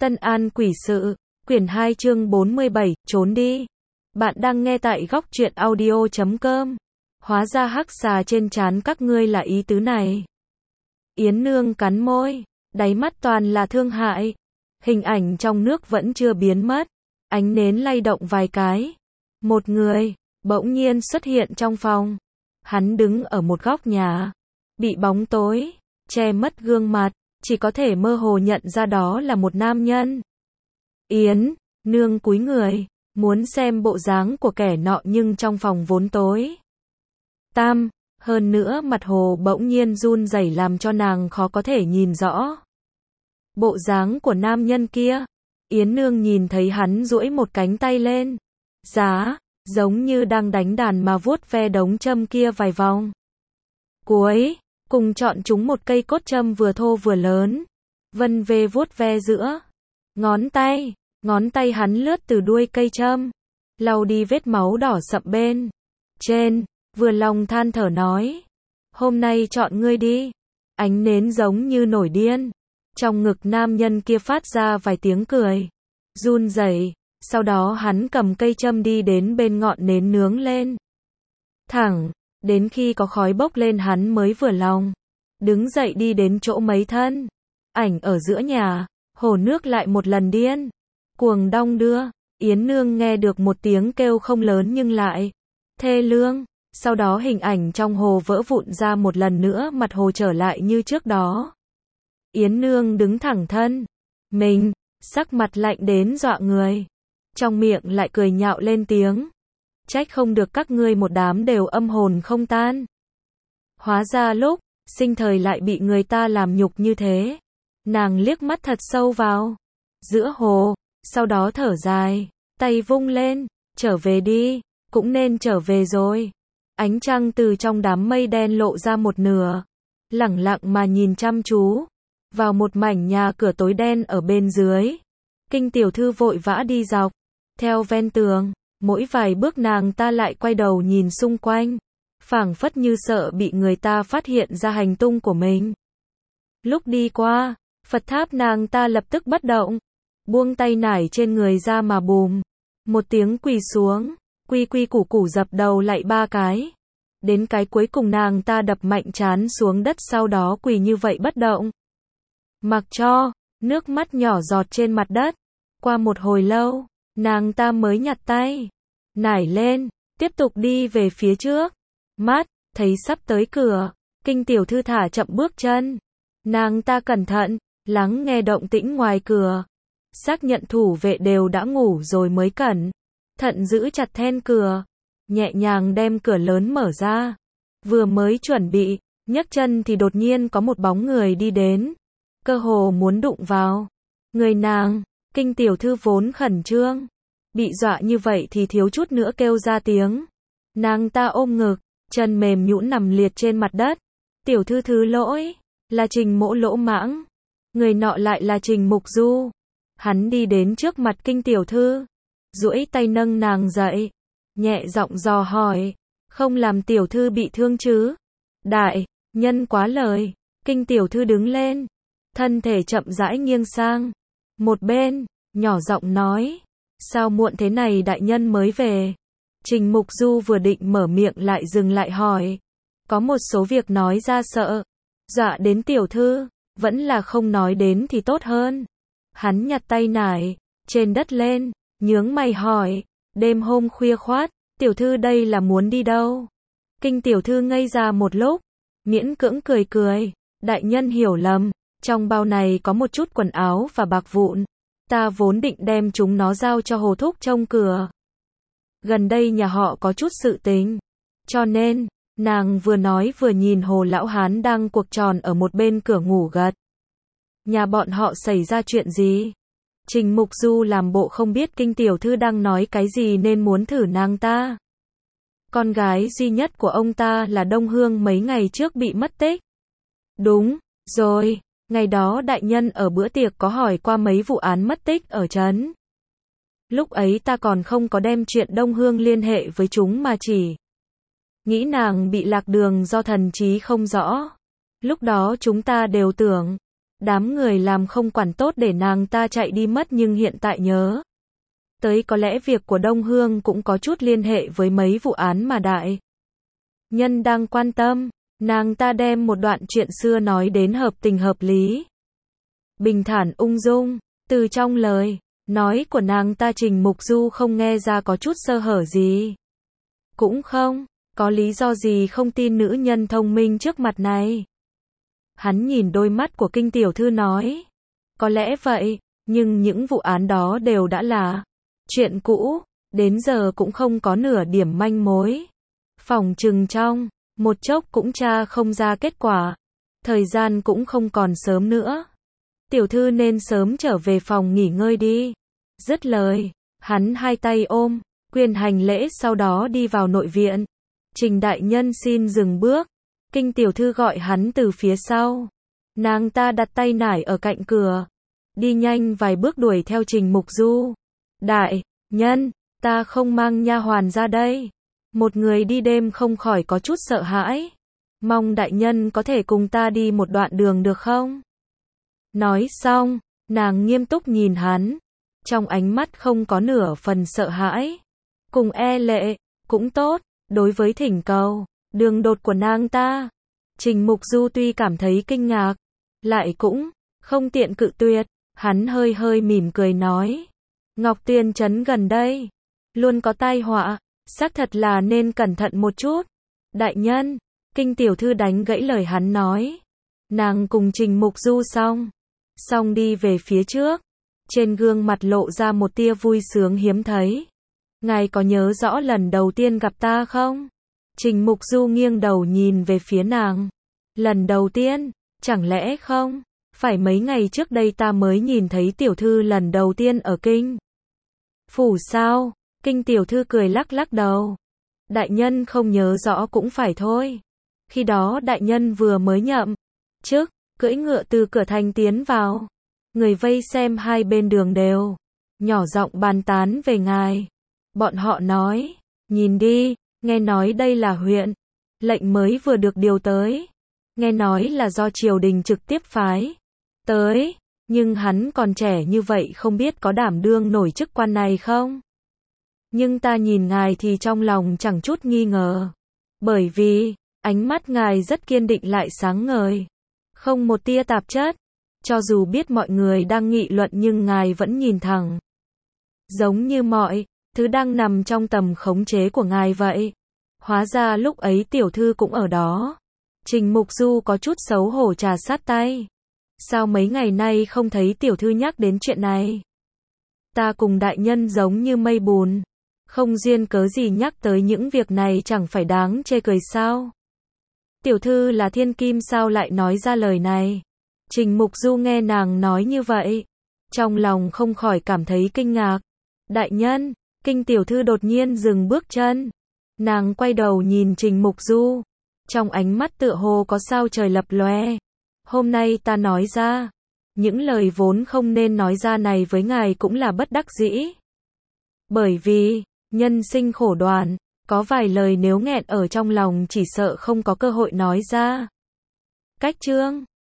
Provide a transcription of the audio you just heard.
Tân An Quỷ Sự, quyển 2 chương 47, trốn đi. Bạn đang nghe tại góc truyện audio.com. Hóa ra hắc xà trên trán các ngươi là ý tứ này. Yến Nương cắn môi, đáy mắt toàn là thương hại. Hình ảnh trong nước vẫn chưa biến mất. Ánh nến lay động vài cái. Một người, bỗng nhiên xuất hiện trong phòng. Hắn đứng ở một góc nhà. Bị bóng tối, che mất gương mặt. Chỉ có thể mơ hồ nhận ra đó là một nam nhân. Yến Nương cúi người, muốn xem bộ dáng của kẻ nọ nhưng trong phòng vốn tối tăm, hơn nữa mặt hồ bỗng nhiên run rẩy làm cho nàng khó có thể nhìn rõ bộ dáng của nam nhân kia. Yến Nương nhìn thấy hắn duỗi một cánh tay lên, giá, giống như đang đánh đàn mà vuốt ve đống châm kia vài vòng. Cuối cùng chọn chúng một cây cốt châm vừa thô vừa lớn, vân vê vuốt ve giữa ngón tay hắn lướt từ đuôi cây châm, lau đi vết máu đỏ sậm bên trên, vừa lòng than thở nói: hôm nay chọn ngươi đi. Ánh nến giống như nổi điên, trong ngực nam nhân kia phát ra vài tiếng cười run rẩy, sau đó hắn cầm cây châm đi đến bên ngọn nến nướng lên, thẳng đến khi có khói bốc lên hắn mới vừa lòng, đứng dậy đi đến chỗ mấy thân ảnh ở giữa nhà. Hồ nước lại một lần điên cuồng đong đưa. Yến Nương nghe được một tiếng kêu không lớn nhưng lại thê lương, sau đó hình ảnh trong hồ vỡ vụn ra một lần nữa, mặt hồ trở lại như trước đó. Yến Nương đứng thẳng thân mình, sắc mặt lạnh đến dọa người, trong miệng lại cười nhạo lên tiếng: trách không được các ngươi một đám đều âm hồn không tan. Hóa ra lúc sinh thời lại bị người ta làm nhục như thế. Nàng liếc mắt thật sâu vào giữa hồ, sau đó thở dài, tay vung lên: trở về đi, cũng nên trở về rồi. Ánh trăng từ trong đám mây đen lộ ra một nửa, lẳng lặng mà nhìn chăm chú vào một mảnh nhà cửa tối đen ở bên dưới. Kinh tiểu thư vội vã đi dọc theo ven tường, mỗi vài bước nàng ta lại quay đầu nhìn xung quanh, phảng phất như sợ bị người ta phát hiện ra hành tung của mình. Lúc đi qua Phật tháp, nàng ta lập tức bất động, buông tay nải trên người ra mà bùm một tiếng quỳ xuống, quy quy củ củ dập đầu lạy 3 cái. Đến cái cuối cùng nàng ta đập mạnh trán xuống đất, sau đó quỳ như vậy bất động, mặc cho nước mắt nhỏ giọt trên mặt đất. Qua một hồi lâu, nàng ta mới nhặt tay nải lên, tiếp tục đi về phía trước. Mắt thấy sắp tới cửa, Kinh tiểu thư thả chậm bước chân. Nàng ta cẩn thận lắng nghe động tĩnh ngoài cửa, xác nhận thủ vệ đều đã ngủ rồi mới cẩn thận giữ chặt then cửa, nhẹ nhàng đem cửa lớn mở ra. Vừa mới chuẩn bị nhấc chân thì đột nhiên có một bóng người đi đến, cơ hồ muốn đụng vào người nàng. Kinh tiểu thư vốn khẩn trương, bị dọa như vậy thì thiếu chút nữa kêu ra tiếng. Nàng ta ôm ngực, chân mềm nhũn nằm liệt trên mặt đất. Tiểu thư thứ lỗi, là Trình Mỗ lỗ mãng. Người nọ lại là Trình Mục Du. Hắn đi đến trước mặt Kinh tiểu thư, duỗi tay nâng nàng dậy, nhẹ giọng dò hỏi: không làm tiểu thư bị thương chứ? Đại nhân quá lời. Kinh tiểu thư đứng lên, thân thể chậm rãi nghiêng sang một bên, nhỏ giọng nói: sao muộn thế này đại nhân mới về? Trình Mục Du vừa định mở miệng lại dừng lại hỏi: có một số việc nói ra sợ dọa đến tiểu thư, vẫn là không nói đến thì tốt hơn. Hắn nhặt tay nải trên đất lên, nhướng mày hỏi: đêm hôm khuya khoát, tiểu thư đây là muốn đi đâu? Kinh tiểu thư ngây ra một lúc, miễn cưỡng cười cười: đại nhân hiểu lầm, trong bao này có một chút quần áo và bạc vụn, ta vốn định đem chúng nó giao cho Hồ thúc trông cửa. Gần đây nhà họ có chút sự tình, cho nên nàng vừa nói vừa nhìn Hồ lão hán đang cuộc tròn ở một bên cửa ngủ gật. Nhà bọn họ xảy ra chuyện gì? Trình Mục Du làm bộ không biết Kinh tiểu thư đang nói cái gì nên muốn thử nàng ta. Con gái duy nhất của ông ta là Đông Hương mấy ngày trước bị mất tích. Đúng rồi, ngày đó đại nhân ở bữa tiệc có hỏi qua mấy vụ án mất tích ở trấn. Lúc ấy ta còn không có đem chuyện Đông Hương liên hệ với chúng mà chỉ nghĩ nàng bị lạc đường do thần trí không rõ. Lúc đó chúng ta đều tưởng Đám người làm không quản tốt để nàng ta chạy đi mất nhưng hiện tại nhớ tới có lẽ việc của Đông Hương cũng có chút liên hệ với mấy vụ án mà đại nhân đang quan tâm. Nàng ta đem một đoạn chuyện xưa nói đến hợp tình hợp lý. Bình thản ung dung, từ trong lời nói của nàng ta Trình Mục Du không nghe ra có chút sơ hở gì. Cũng không có lý do gì không tin nữ nhân thông minh trước mặt này. Hắn nhìn đôi mắt của Kinh tiểu thư nói. Có lẽ vậy, nhưng những vụ án đó đều đã là chuyện cũ, đến giờ cũng không có nửa điểm manh mối. Phỏng chừng trong một chốc cũng tra không ra kết quả. Thời gian cũng không còn sớm nữa. Tiểu thư nên sớm trở về phòng nghỉ ngơi đi. Dứt lời, hắn hai tay ôm, quyền hành lễ sau đó đi vào nội viện. Trình đại nhân xin dừng bước. Kinh tiểu thư gọi hắn từ phía sau. Nàng ta đặt tay nải ở cạnh cửa. Đi nhanh vài bước đuổi theo Trình Mục Du. Đại nhân, ta không mang nha hoàn ra đây. Một người đi đêm không khỏi có chút sợ hãi. Mong đại nhân có thể cùng ta đi một đoạn đường được không? Nói xong, nàng nghiêm túc nhìn hắn. Trong ánh mắt không có nửa phần sợ hãi. Cùng e lệ, cũng tốt, đối với thỉnh cầu đường đột của nàng ta. Trình Mục Du tuy cảm thấy kinh ngạc, lại cũng không tiện cự tuyệt. Hắn hơi hơi mỉm cười nói. Ngọc Tiên Trấn gần đây luôn có tai họa, xác thật là nên cẩn thận một chút. Đại nhân, Kinh tiểu thư đánh gãy lời hắn nói. Nàng cùng Trình Mục Du xong đi về phía trước. Trên gương mặt lộ ra một tia vui sướng hiếm thấy. Ngài có nhớ rõ lần đầu tiên gặp ta không? Trình Mục Du nghiêng đầu nhìn về phía nàng. Lần đầu tiên, chẳng lẽ không? Phải mấy ngày trước đây ta mới nhìn thấy tiểu thư lần đầu tiên ở Kinh phủ sao? Kinh tiểu thư cười lắc lắc đầu. Đại nhân không nhớ rõ cũng phải thôi. Khi đó đại nhân vừa mới nhậm chức, cưỡi ngựa từ cửa thành tiến vào. Người vây xem hai bên đường đều nhỏ giọng bàn tán về ngài. Bọn họ nói, nhìn đi, nghe nói đây là huyện lệnh mới vừa được điều tới. Nghe nói là do triều đình trực tiếp phái tới, nhưng hắn còn trẻ như vậy không biết có đảm đương nổi chức quan này không? Nhưng ta nhìn ngài thì trong lòng chẳng chút nghi ngờ. Bởi vì, ánh mắt ngài rất kiên định lại sáng ngời. Không một tia tạp chất. Cho dù biết mọi người đang nghị luận nhưng ngài vẫn nhìn thẳng. Giống như mọi thứ đang nằm trong tầm khống chế của ngài vậy. Hóa ra lúc ấy tiểu thư cũng ở đó. Trình Mục Du có chút xấu hổ trà sát tay. Sao mấy ngày nay không thấy tiểu thư nhắc đến chuyện này? Ta cùng đại nhân giống như mây bùn. Không duyên cớ gì nhắc tới những việc này chẳng phải đáng chê cười sao? Tiểu thư là thiên kim sao lại nói ra lời này? Trình Mục Du nghe nàng nói như vậy. Trong lòng không khỏi cảm thấy kinh ngạc. Đại nhân, Kinh tiểu thư đột nhiên dừng bước chân. Nàng quay đầu nhìn Trình Mục Du. Trong ánh mắt tựa hồ có sao trời lập lòe. Hôm nay ta nói ra. Những lời vốn không nên nói ra này với ngài cũng là bất đắc dĩ. Bởi vì, nhân sinh khổ đoạn, có vài lời nếu nghẹn ở trong lòng chỉ sợ không có cơ hội nói ra. Cách chương